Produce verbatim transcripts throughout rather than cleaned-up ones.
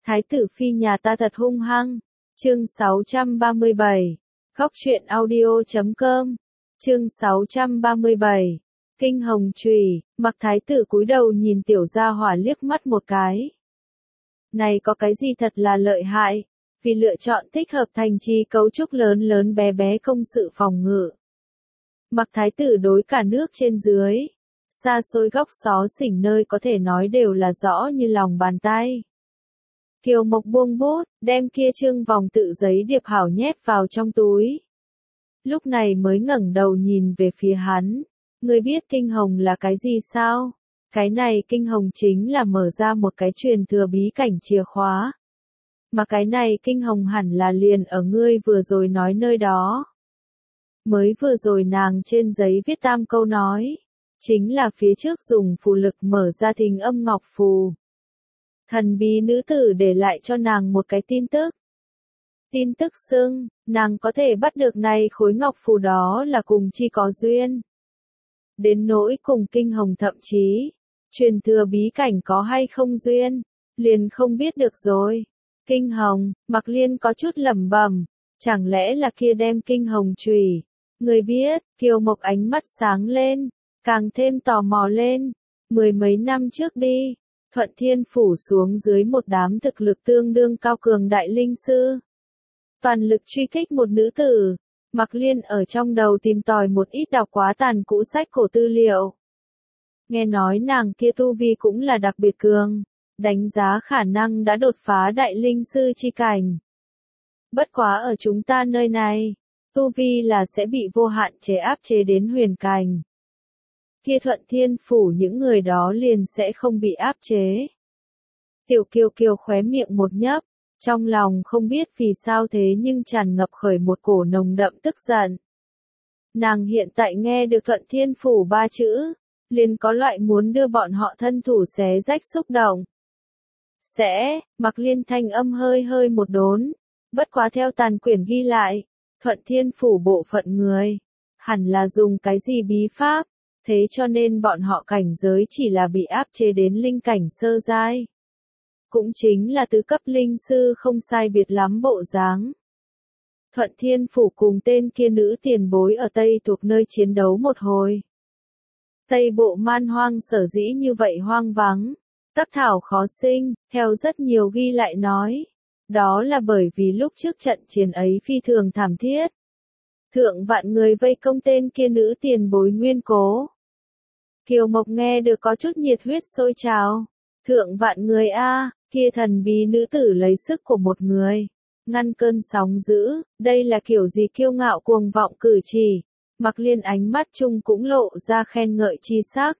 Thái tử phi nhà ta thật hung hăng. Chương sáu trăm ba mươi bảy. Góc truyện audio chấm com. Chương sáu trăm ba mươi bảy. Kinh hồng chùy. Mặc thái tử cúi đầu nhìn tiểu gia hỏa liếc mắt một cái. Này có cái gì thật là lợi hại, vì lựa chọn thích hợp thành trì cấu trúc lớn lớn bé bé công sự phòng ngự. Mặc thái tử đối cả nước trên dưới, xa xôi góc xó xỉnh nơi có thể nói đều là rõ như lòng bàn tay. Kiều Mộc buông bút, đem kia trương vòng tự giấy điệp hảo nhét vào trong túi. Lúc này mới ngẩng đầu nhìn về phía hắn. Ngươi biết kinh hồng là cái gì sao? Cái này kinh hồng chính là mở ra một cái truyền thừa bí cảnh chìa khóa. Mà cái này kinh hồng hẳn là liền ở ngươi vừa rồi nói nơi đó. Mới vừa rồi nàng trên giấy viết tam câu nói. Chính là phía trước dùng phù lực mở ra thình âm ngọc phù. Thần bí nữ tử để lại cho nàng một cái tin tức. Tin tức xưng, nàng có thể bắt được này khối ngọc phù đó là cùng chi có duyên. Đến nỗi cùng kinh hồng thậm chí, truyền thừa bí cảnh có hay không duyên, liền không biết được rồi. Kinh hồng, Mặc Liên có chút lẩm bẩm, chẳng lẽ là kia đem kinh hồng chùy. Người biết, Kiều Mộc ánh mắt sáng lên, càng thêm tò mò lên. Mười mấy năm trước đi, Thuận Thiên phủ xuống dưới một đám thực lực tương đương cao cường đại linh sư. Toàn lực truy kích một nữ tử. Mặc Liên ở trong đầu tìm tòi một ít đọc quá tàn cũ sách cổ tư liệu. Nghe nói nàng kia tu vi cũng là đặc biệt cường, đánh giá khả năng đã đột phá đại linh sư chi cảnh. Bất quá ở chúng ta nơi này, tu vi là sẽ bị vô hạn chế áp chế đến huyền cảnh. Kia Thuận Thiên phủ những người đó liền sẽ không bị áp chế. Tiểu Kiều Kiều khóe miệng một nhấp. Trong lòng không biết vì sao thế nhưng tràn ngập khởi một cổ nồng đậm tức giận. Nàng hiện tại nghe được Thuận Thiên phủ ba chữ, liền có loại muốn đưa bọn họ thân thủ xé rách xúc động. Sẽ, Mặc Liên thanh âm hơi hơi một đốn, bất quá theo tàn quyển ghi lại, Thuận Thiên phủ bộ phận người, hẳn là dùng cái gì bí pháp, thế cho nên bọn họ cảnh giới chỉ là bị áp chế đến linh cảnh sơ giai. Cũng chính là tứ cấp linh sư không sai biệt lắm bộ dáng. Thuận Thiên phủ cùng tên kia nữ tiền bối ở Tây thuộc nơi chiến đấu một hồi. Tây bộ man hoang sở dĩ như vậy hoang vắng, tắc thảo khó sinh, theo rất nhiều ghi lại nói. Đó là bởi vì lúc trước trận chiến ấy phi thường thảm thiết. Thượng vạn người vây công tên kia nữ tiền bối nguyên cố. Kiều Mộc nghe được có chút nhiệt huyết sôi trào. Thượng vạn người a, kia thần bí nữ tử lấy sức của một người, ngăn cơn sóng dữ, đây là kiểu gì kiêu ngạo cuồng vọng cử chỉ. Mặc Liên ánh mắt chung cũng lộ ra khen ngợi chi sắc.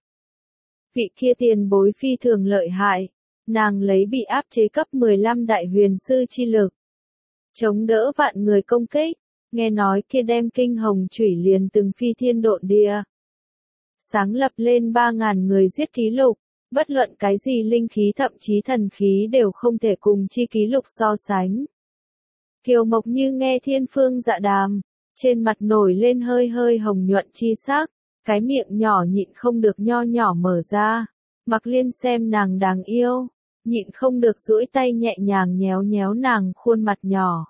Vị kia tiền bối phi thường lợi hại, nàng lấy bị áp chế cấp mười lăm đại huyền sư chi lực, chống đỡ vạn người công kích, nghe nói kia đem kinh hồng chủy liền từng phi thiên độn địa. Sáng lập lên ba ngàn người giết ký lục. Bất luận cái gì linh khí thậm chí thần khí đều không thể cùng chi ký lục so sánh. Kiều Mộc như nghe thiên phương dạ đàm, trên mặt nổi lên hơi hơi hồng nhuận chi sắc, cái miệng nhỏ nhịn không được nho nhỏ mở ra. Mặc Liên xem nàng đáng yêu, nhịn không được duỗi tay nhẹ nhàng nhéo nhéo nàng khuôn mặt nhỏ.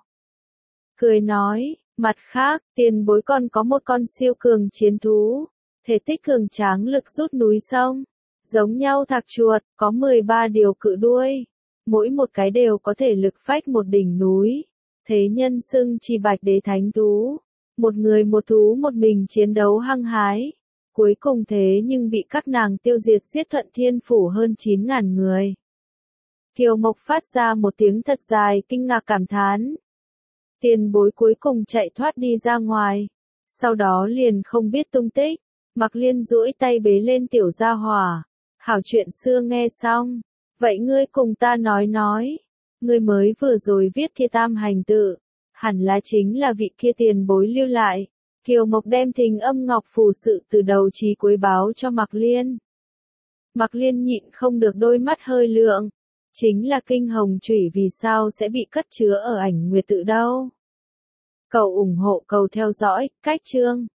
Cười nói, mặt khác, tiền bối còn có một con siêu cường chiến thú, thể tích cường tráng lực rút núi sông. Giống nhau thạc chuột, có mười ba điều cự đuôi. Mỗi một cái đều có thể lực phách một đỉnh núi. Thế nhân xưng chi bạch đế thánh thú. Một người một thú một mình chiến đấu hăng hái. Cuối cùng thế nhưng bị các nàng tiêu diệt giết Thuận Thiên phủ hơn chín ngàn người. Kiều Mộc phát ra một tiếng thật dài kinh ngạc cảm thán. Tiền bối cuối cùng chạy thoát đi ra ngoài. Sau đó liền không biết tung tích. Mặc Liên duỗi tay bế lên tiểu gia hỏa. Hảo chuyện xưa nghe xong, vậy ngươi cùng ta nói nói, ngươi mới vừa rồi viết kia tam hành tự, hẳn là chính là vị kia tiền bối lưu lại. Kiều Mộc đem thình âm ngọc phù sự từ đầu chí cuối báo cho Mặc Liên. Mặc Liên nhịn không được đôi mắt hơi lượng, chính là kinh hồng chủy vì sao sẽ bị cất chứa ở ảnh nguyệt tự đâu. Cầu ủng hộ cầu theo dõi, cách chương.